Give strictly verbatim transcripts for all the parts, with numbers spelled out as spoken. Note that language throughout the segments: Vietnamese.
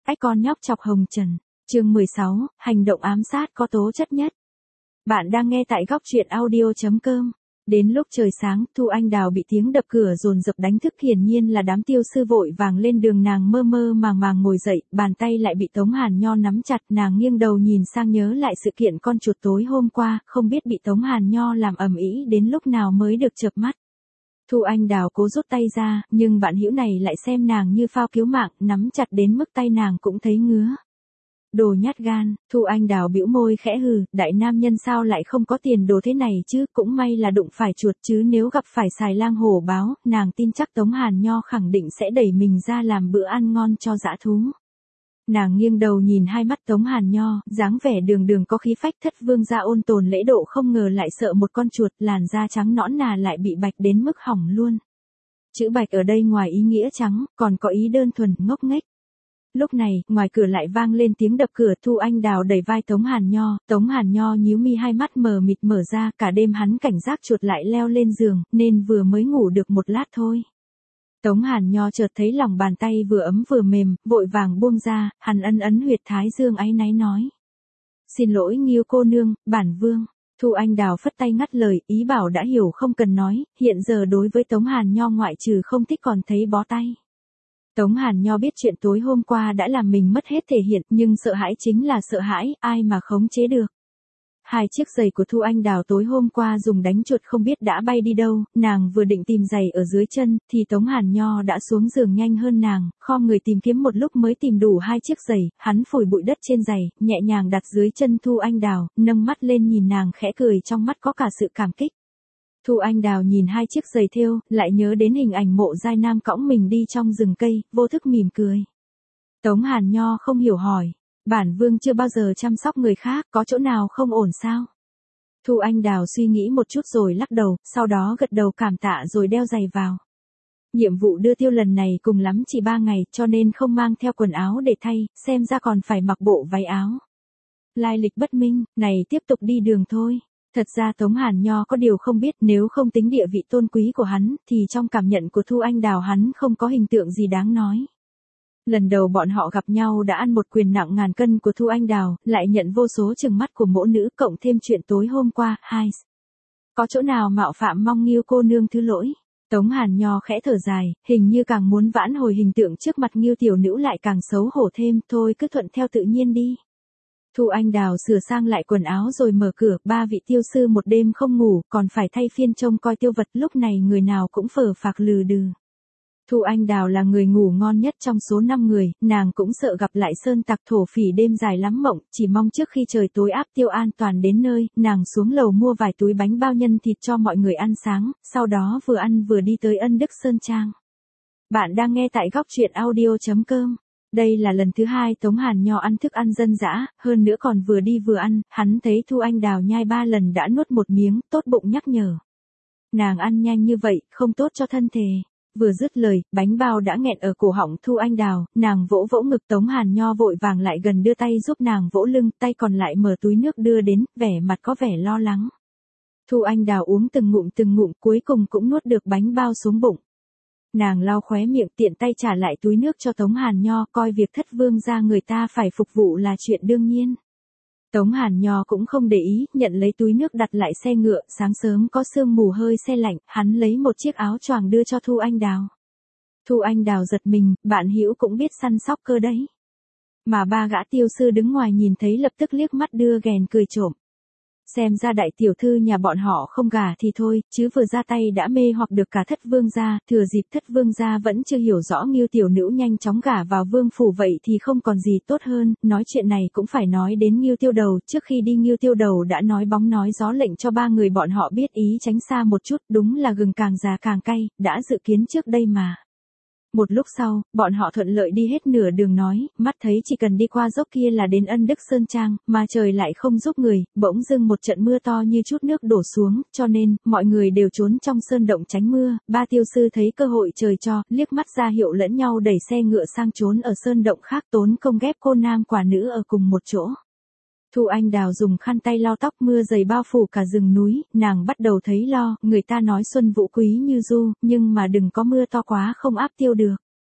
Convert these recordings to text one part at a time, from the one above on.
Ách con nhóc chọc hồng trần. Chương mười sáu, hành động ám sát có tố chất nhất. Bạn đang nghe tại góc truyện audio chấm com. Đến lúc trời sáng, Thu Anh Đào bị tiếng đập cửa dồn dập đánh thức, hiển nhiên là đám tiêu sư vội vàng lên đường. Nàng mơ mơ màng màng ngồi dậy, bàn tay lại bị Tống Hàn Nho nắm chặt. Nàng nghiêng đầu nhìn sang nhớ lại sự kiện con chuột tối hôm qua, không biết bị Tống Hàn Nho làm ầm ĩ đến lúc nào mới được chợp mắt. Thu Anh Đào cố rút tay ra, nhưng bạn hữu này lại xem nàng như phao cứu mạng, nắm chặt đến mức tay nàng cũng thấy ngứa. Đồ nhát gan, Thu Anh Đào bĩu môi khẽ hừ, đại nam nhân sao lại không có tiền đồ thế này chứ, cũng may là đụng phải chuột chứ nếu gặp phải xài lang hổ báo, nàng tin chắc Tống Hàn Nho khẳng định sẽ đẩy mình ra làm bữa ăn ngon cho dã thú. Nàng nghiêng đầu nhìn hai mắt Tống Hàn Nho, dáng vẻ đường đường có khí phách thất vương gia ôn tồn lễ độ, không ngờ lại sợ một con chuột, làn da trắng nõn nà lại bị bạch đến mức hỏng luôn. Chữ bạch ở đây ngoài ý nghĩa trắng, còn có ý đơn thuần, ngốc nghếch. Lúc này, ngoài cửa lại vang lên tiếng đập cửa. Thu Anh Đào đẩy vai Tống Hàn Nho, Tống Hàn Nho nhíu mi, hai mắt mờ mịt mở ra, cả đêm hắn cảnh giác chuột lại leo lên giường, nên vừa mới ngủ được một lát thôi. Tống Hàn Nho chợt thấy lòng bàn tay vừa ấm vừa mềm, vội vàng buông ra, hắn ấn ấn huyệt thái dương áy náy nói. Xin lỗi Nghiêu cô nương, bản vương. Thu Anh Đào phất tay ngắt lời, ý bảo đã hiểu không cần nói, hiện giờ đối với Tống Hàn Nho ngoại trừ không thích còn thấy bó tay. Tống Hàn Nho biết chuyện tối hôm qua đã làm mình mất hết thể hiện, nhưng sợ hãi chính là sợ hãi, ai mà khống chế được. Hai chiếc giày của Thu Anh Đào tối hôm qua dùng đánh chuột không biết đã bay đi đâu, nàng vừa định tìm giày ở dưới chân, thì Tống Hàn Nho đã xuống giường nhanh hơn nàng, khom người tìm kiếm một lúc mới tìm đủ hai chiếc giày, hắn phủi bụi đất trên giày, nhẹ nhàng đặt dưới chân Thu Anh Đào, nâng mắt lên nhìn nàng khẽ cười, trong mắt có cả sự cảm kích. Thu Anh Đào nhìn hai chiếc giày thêu, lại nhớ đến hình ảnh Mộ Giai Nam cõng mình đi trong rừng cây, vô thức mỉm cười. Tống Hàn Nho không hiểu hỏi, bản vương chưa bao giờ chăm sóc người khác, có chỗ nào không ổn sao? Thu Anh Đào suy nghĩ một chút rồi lắc đầu, sau đó gật đầu cảm tạ rồi đeo giày vào. Nhiệm vụ đưa tiêu lần này cùng lắm chỉ ba ngày, cho nên không mang theo quần áo để thay, xem ra còn phải mặc bộ váy áo. Lai lịch bất minh, này tiếp tục đi đường thôi. Thật ra Tống Hàn Nho có điều không biết, nếu không tính địa vị tôn quý của hắn, thì trong cảm nhận của Thu Anh Đào hắn không có hình tượng gì đáng nói. Lần đầu bọn họ gặp nhau đã ăn một quyền nặng ngàn cân của Thu Anh Đào, lại nhận vô số trừng mắt của mỗ nữ, cộng thêm chuyện tối hôm qua, hai. Có chỗ nào mạo phạm mong Nghiêu cô nương thứ lỗi. Tống Hàn Nho khẽ thở dài, hình như càng muốn vãn hồi hình tượng trước mặt Nghiêu tiểu nữ lại càng xấu hổ thêm, thôi cứ thuận theo tự nhiên đi. Thu Anh Đào sửa sang lại quần áo rồi mở cửa, ba vị tiêu sư một đêm không ngủ, còn phải thay phiên trông coi tiêu vật, lúc này người nào cũng phờ phạc lừ đừ. Thu Anh Đào là người ngủ ngon nhất trong số năm người, nàng cũng sợ gặp lại sơn tặc thổ phỉ đêm dài lắm mộng, chỉ mong trước khi trời tối áp tiêu an toàn đến nơi, nàng xuống lầu mua vài túi bánh bao nhân thịt cho mọi người ăn sáng, sau đó vừa ăn vừa đi tới Ân Đức Sơn Trang. Bạn đang nghe tại góc truyện audio chấm com. Đây là lần thứ hai Tống Hàn Nho ăn thức ăn dân dã, hơn nữa còn vừa đi vừa ăn, hắn thấy Thu Anh Đào nhai ba lần đã nuốt một miếng, tốt bụng nhắc nhở. Nàng ăn nhanh như vậy, không tốt cho thân thể. Vừa dứt lời, bánh bao đã nghẹn ở cổ họng Thu Anh Đào, nàng vỗ vỗ ngực, Tống Hàn Nho vội vàng lại gần đưa tay giúp nàng vỗ lưng, tay còn lại mở túi nước đưa đến, vẻ mặt có vẻ lo lắng. Thu Anh Đào uống từng ngụm từng ngụm, cuối cùng cũng nuốt được bánh bao xuống bụng. Nàng lau khóe miệng, tiện tay trả lại túi nước cho Tống Hàn Nho, coi việc thất vương gia người ta phải phục vụ là chuyện đương nhiên. Tống Hàn Nho cũng không để ý, nhận lấy túi nước đặt lại xe ngựa, sáng sớm có sương mù hơi se lạnh, hắn lấy một chiếc áo choàng đưa cho Thu Anh Đào. Thu Anh Đào giật mình, bạn hữu cũng biết săn sóc cơ đấy. Mà ba gã tiêu sư đứng ngoài nhìn thấy lập tức liếc mắt đưa ghèn cười trộm. Xem ra đại tiểu thư nhà bọn họ không gả thì thôi, chứ vừa ra tay đã mê hoặc được cả thất vương gia, thừa dịp thất vương gia vẫn chưa hiểu rõ Nghiêu tiểu nữ nhanh chóng gả vào vương phủ vậy thì không còn gì tốt hơn, nói chuyện này cũng phải nói đến Nghiêu tiêu đầu, trước khi đi Nghiêu tiêu đầu đã nói bóng nói gió lệnh cho ba người bọn họ biết ý tránh xa một chút, đúng là gừng càng già càng cay, đã dự kiến trước đây mà. Một lúc sau, bọn họ thuận lợi đi hết nửa đường nói, mắt thấy chỉ cần đi qua dốc kia là đến Ân Đức Sơn Trang, mà trời lại không giúp người, bỗng dưng một trận mưa to như chút nước đổ xuống, cho nên, mọi người đều trốn trong sơn động tránh mưa, ba tiêu sư thấy cơ hội trời cho, liếc mắt ra hiệu lẫn nhau đẩy xe ngựa sang trốn ở sơn động khác, tốn công ghép cô nam quả nữ ở cùng một chỗ. Thu Anh Đào dùng khăn tay lau tóc, mưa dày bao phủ cả rừng núi, nàng bắt đầu thấy lo, người ta nói xuân vũ quý như du, nhưng mà đừng có mưa to quá không áp tiêu được.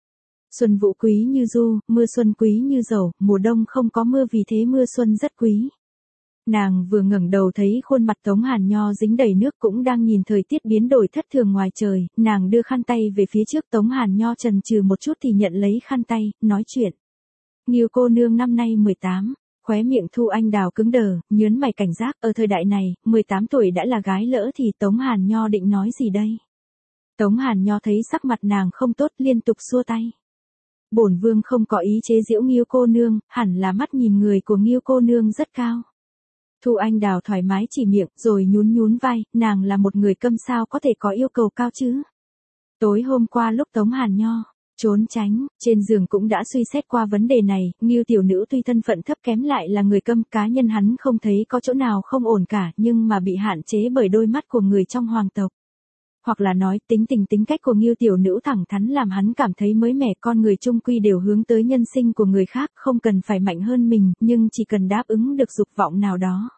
Xuân vũ quý như du, mưa xuân quý như dầu, mùa đông không có mưa vì thế mưa xuân rất quý. Nàng vừa ngẩng đầu thấy khuôn mặt Tống Hàn Nho dính đầy nước cũng đang nhìn thời tiết biến đổi thất thường ngoài trời, nàng đưa khăn tay về phía trước. Tống Hàn Nho chần chừ một chút thì nhận lấy khăn tay, nói chuyện. Nghiêu cô nương năm nay mười tám, khóe miệng Thu Anh Đào cứng đờ, nhớn mày cảnh giác, ở thời đại này, mười tám tuổi đã là gái lỡ thì Tống Hàn Nho định nói gì đây? Tống Hàn Nho thấy sắc mặt nàng không tốt liên tục xua tay. Bổn vương không có ý chế giễu Nghiêu cô nương, hẳn là mắt nhìn người của Nghiêu cô nương rất cao. Thu Anh Đào thoải mái chỉ miệng, rồi nhún nhún vai, nàng là một người câm sao có thể có yêu cầu cao chứ. Tối hôm qua lúc Tống Hàn Nho trốn tránh, trên giường cũng đã suy xét qua vấn đề này, Nghiêu tiểu nữ tuy thân phận thấp kém lại là người câm, cá nhân hắn không thấy có chỗ nào không ổn cả, nhưng mà bị hạn chế bởi đôi mắt của người trong hoàng tộc. Hoặc là nói, tính tình tính cách của Nghiêu tiểu nữ thẳng thắn làm hắn cảm thấy mới mẻ, con người chung quy đều hướng tới nhân sinh của người khác, không cần phải mạnh hơn mình, nhưng chỉ cần đáp ứng được dục vọng nào đó.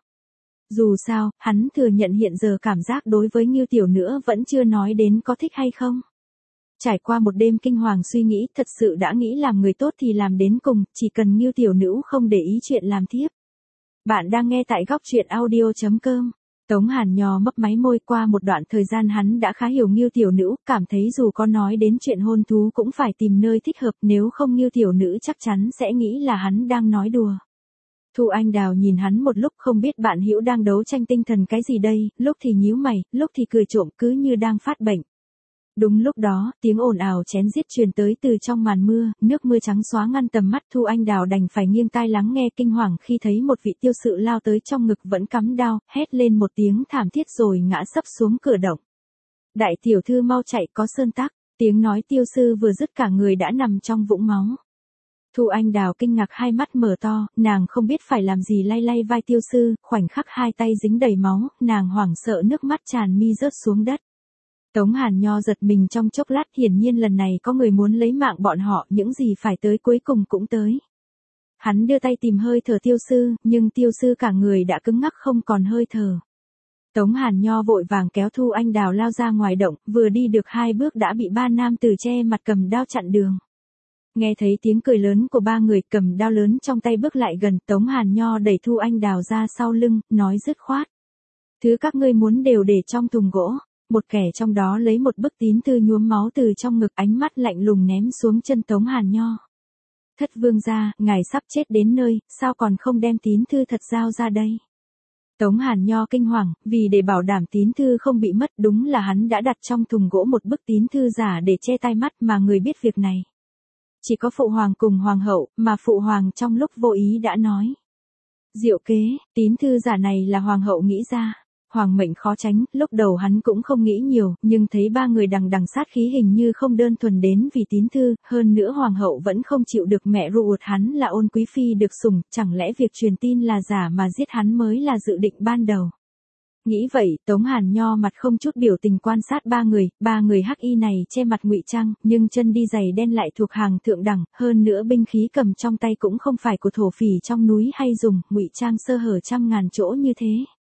Dù sao, hắn thừa nhận hiện giờ cảm giác đối với Nghiêu tiểu nữ vẫn chưa nói đến có thích hay không. Trải qua một đêm kinh hoàng suy nghĩ, thật sự đã nghĩ làm người tốt thì làm đến cùng, chỉ cần Nghiêu tiểu nữ không để ý chuyện làm tiếp. Bạn đang nghe tại góc truyện audio chấm com. Tống Hàn Nho mấp máy môi, qua một đoạn thời gian hắn đã khá hiểu Nghiêu tiểu nữ, cảm thấy dù có nói đến chuyện hôn thú cũng phải tìm nơi thích hợp, nếu không Nghiêu tiểu nữ chắc chắn sẽ nghĩ là hắn đang nói đùa. Thu Anh Đào nhìn hắn một lúc không biết bạn hữu đang đấu tranh tinh thần cái gì đây, lúc thì nhíu mày, lúc thì cười trộm cứ như đang phát bệnh. Đúng lúc đó, tiếng ồn ào chén giết truyền tới từ trong màn mưa, nước mưa trắng xóa ngăn tầm mắt. Thu Anh Đào đành phải nghiêng tai lắng nghe, kinh hoàng khi thấy một vị tiêu sự lao tới trong ngực vẫn cắm đao, hét lên một tiếng thảm thiết rồi ngã sấp xuống cửa động. Đại tiểu thư mau chạy, có sơn tắc, tiếng nói tiêu sư vừa dứt cả người đã nằm trong vũng máu. Thu Anh Đào kinh ngạc hai mắt mở to, nàng không biết phải làm gì lay lay vai tiêu sư, khoảnh khắc hai tay dính đầy máu, nàng hoảng sợ nước mắt tràn mi rớt xuống đất. Tống Hàn Nho giật mình trong chốc lát, hiển nhiên lần này có người muốn lấy mạng bọn họ, những gì phải tới cuối cùng cũng tới. Hắn đưa tay tìm hơi thở tiêu sư, nhưng tiêu sư cả người đã cứng ngắc không còn hơi thở. Tống Hàn Nho vội vàng kéo Thu Anh Đào lao ra ngoài động, vừa đi được hai bước đã bị ba nam tử che mặt cầm đao chặn đường. Nghe thấy tiếng cười lớn của ba người cầm đao lớn trong tay bước lại gần, Tống Hàn Nho đẩy Thu Anh Đào ra sau lưng, nói dứt khoát. Thứ các ngươi muốn đều để trong thùng gỗ. Một kẻ trong đó lấy một bức tín thư nhuốm máu từ trong ngực, ánh mắt lạnh lùng ném xuống chân Tống Hàn Nho. Thất vương gia, ngài sắp chết đến nơi, sao còn không đem tín thư thật giao ra đây? Tống Hàn Nho kinh hoàng, vì để bảo đảm tín thư không bị mất, đúng là hắn đã đặt trong thùng gỗ một bức tín thư giả để che tai mắt, mà người biết việc này chỉ có phụ hoàng cùng hoàng hậu, mà phụ hoàng trong lúc vô ý đã nói. Diệu kế, tín thư giả này là hoàng hậu nghĩ ra. Hoàng mệnh khó tránh, lúc đầu hắn cũng không nghĩ nhiều, nhưng thấy ba người đằng đằng sát khí hình như không đơn thuần đến vì tín thư, hơn nữa hoàng hậu vẫn không chịu được mẹ ruột hắn là Ôn quý phi được sủng, chẳng lẽ việc truyền tin là giả mà giết hắn mới là dự định ban đầu. Nghĩ vậy, Tống Hàn Nho mặt không chút biểu tình quan sát ba người, ba người hắc y này che mặt ngụy trang, nhưng chân đi giày đen lại thuộc hàng thượng đẳng, hơn nữa binh khí cầm trong tay cũng không phải của thổ phỉ trong núi hay dùng, ngụy trang sơ hở trăm ngàn chỗ như thế.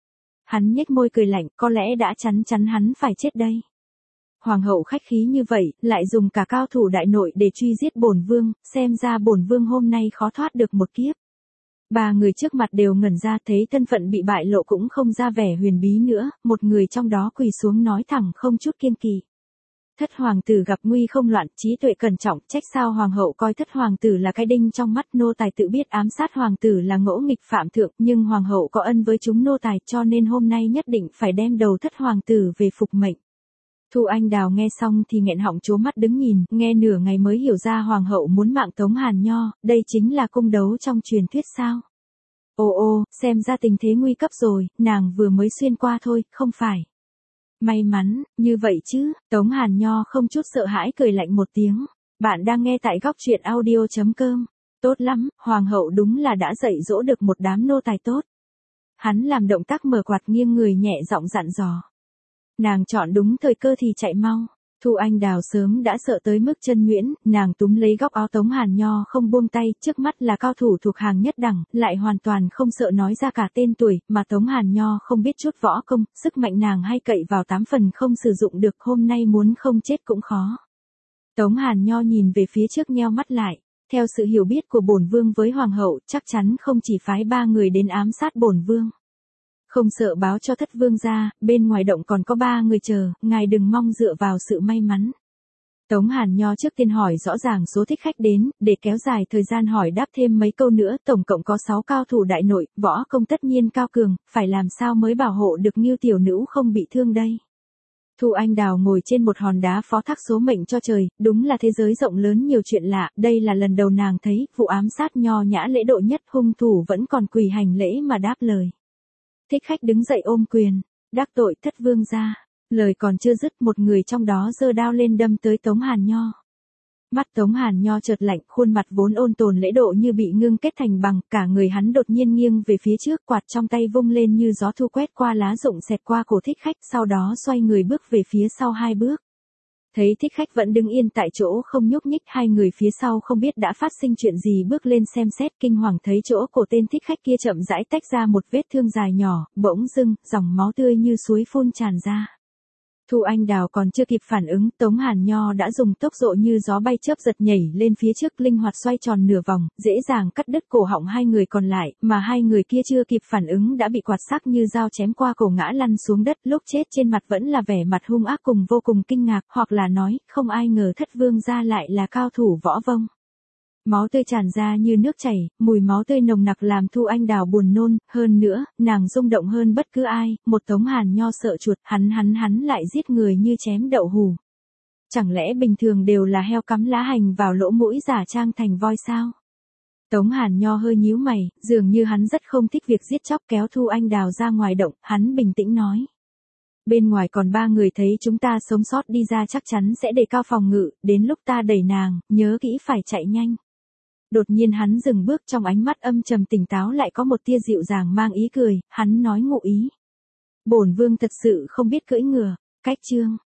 Hắn nhếch môi cười lạnh, có lẽ đã chắn chắn hắn phải chết đây. Hoàng hậu khách khí như vậy, lại dùng cả cao thủ đại nội để truy giết bổn vương, xem ra bổn vương hôm nay khó thoát được một kiếp. Ba người trước mặt đều ngẩn ra, thấy thân phận bị bại lộ cũng không ra vẻ huyền bí nữa, một người trong đó quỳ xuống nói thẳng không chút kiêng kỵ. Thất hoàng tử gặp nguy không loạn, trí tuệ cẩn trọng, trách sao hoàng hậu coi thất hoàng tử là cái đinh trong mắt, nô tài tự biết ám sát hoàng tử là ngỗ nghịch phạm thượng, nhưng hoàng hậu có ân với chúng nô tài, cho nên hôm nay nhất định phải đem đầu thất hoàng tử về phục mệnh. Thu Anh Đào nghe xong thì nghẹn họng trố mắt đứng nhìn, nghe nửa ngày mới hiểu ra hoàng hậu muốn mạng Tống Hàn Nho, đây chính là cung đấu trong truyền thuyết sao? Ô ô, xem ra tình thế nguy cấp rồi, nàng vừa mới xuyên qua thôi, không phải. May mắn, như vậy chứ, Tống Hàn Nho không chút sợ hãi cười lạnh một tiếng. Bạn đang nghe tại góc truyện audio chấm com. Tốt lắm, hoàng hậu đúng là đã dạy dỗ được một đám nô tài tốt. Hắn làm động tác mở quạt nghiêng người nhẹ giọng dặn dò. Nàng chọn đúng thời cơ thì chạy mau. Thu Anh Đào sớm đã sợ tới mức chân nhuyễn, nàng túm lấy góc áo Tống Hàn Nho không buông tay, trước mắt là cao thủ thuộc hàng nhất đẳng, lại hoàn toàn không sợ nói ra cả tên tuổi, mà Tống Hàn Nho không biết chút võ công, sức mạnh nàng hay cậy vào tám phần không sử dụng được, hôm nay muốn không chết cũng khó. Tống Hàn Nho nhìn về phía trước nheo mắt lại, theo sự hiểu biết của bổn vương với hoàng hậu, chắc chắn không chỉ phái ba người đến ám sát bổn vương. Không sợ báo cho thất vương gia, bên ngoài động còn có ba người chờ, ngài đừng mong dựa vào sự may mắn. Tống Hàn Nho trước tiên hỏi rõ ràng số thích khách đến, để kéo dài thời gian hỏi đáp thêm mấy câu nữa, tổng cộng có sáu cao thủ đại nội, võ công tất nhiên cao cường, phải làm sao mới bảo hộ được Ngưu tiểu nữ không bị thương đây. Thu Anh Đào ngồi trên một hòn đá phó thác số mệnh cho trời, đúng là thế giới rộng lớn nhiều chuyện lạ, đây là lần đầu nàng thấy, vụ ám sát nho nhã lễ độ nhất, hung thủ vẫn còn quỳ hành lễ mà đáp lời. Thích khách đứng dậy ôm quyền, đắc tội thất vương gia. Lời còn chưa dứt, một người trong đó giơ đao lên đâm tới Tống Hàn Nho. Mắt Tống Hàn Nho chợt lạnh, khuôn mặt vốn ôn tồn lễ độ như bị ngưng kết thành bằng, cả người hắn đột nhiên nghiêng về phía trước, quạt trong tay vung lên như gió thu quét qua lá rụng xẹt qua cổ thích khách, sau đó xoay người bước về phía sau hai bước. Thấy thích khách vẫn đứng yên tại chỗ không nhúc nhích, hai người phía sau không biết đã phát sinh chuyện gì bước lên xem xét, kinh hoàng thấy chỗ cổ tên thích khách kia chậm rãi tách ra một vết thương dài nhỏ, bỗng dưng, dòng máu tươi như suối phun tràn ra. Thu Anh Đào còn chưa kịp phản ứng, Tống Hàn Nho đã dùng tốc độ như gió bay chớp giật nhảy lên phía trước, linh hoạt xoay tròn nửa vòng, dễ dàng cắt đứt cổ họng hai người còn lại, mà hai người kia chưa kịp phản ứng đã bị quạt sắc như dao chém qua cổ ngã lăn xuống đất, lúc chết trên mặt vẫn là vẻ mặt hung ác cùng vô cùng kinh ngạc, hoặc là nói, không ai ngờ thất vương gia lại là cao thủ võ vông. Máu tươi tràn ra như nước chảy, mùi máu tươi nồng nặc làm Thu Anh Đào buồn nôn, hơn nữa, nàng rung động hơn bất cứ ai, một Tống Hàn Nho sợ chuột, hắn hắn hắn lại giết người như chém đậu hù. Chẳng lẽ bình thường đều là heo cắm lá hành vào lỗ mũi giả trang thành voi sao? Tống Hàn Nho hơi nhíu mày, dường như hắn rất không thích việc giết chóc, kéo Thu Anh Đào ra ngoài động, hắn bình tĩnh nói. Bên ngoài còn ba người, thấy chúng ta sống sót đi ra chắc chắn sẽ đề cao phòng ngự, đến lúc ta đẩy nàng, nhớ kỹ phải chạy nhanh. Đột nhiên hắn dừng bước, trong ánh mắt âm trầm tỉnh táo lại có một tia dịu dàng mang ý cười, hắn nói ngụ ý. Bổn vương thật sự không biết cưỡi ngựa, cách chương.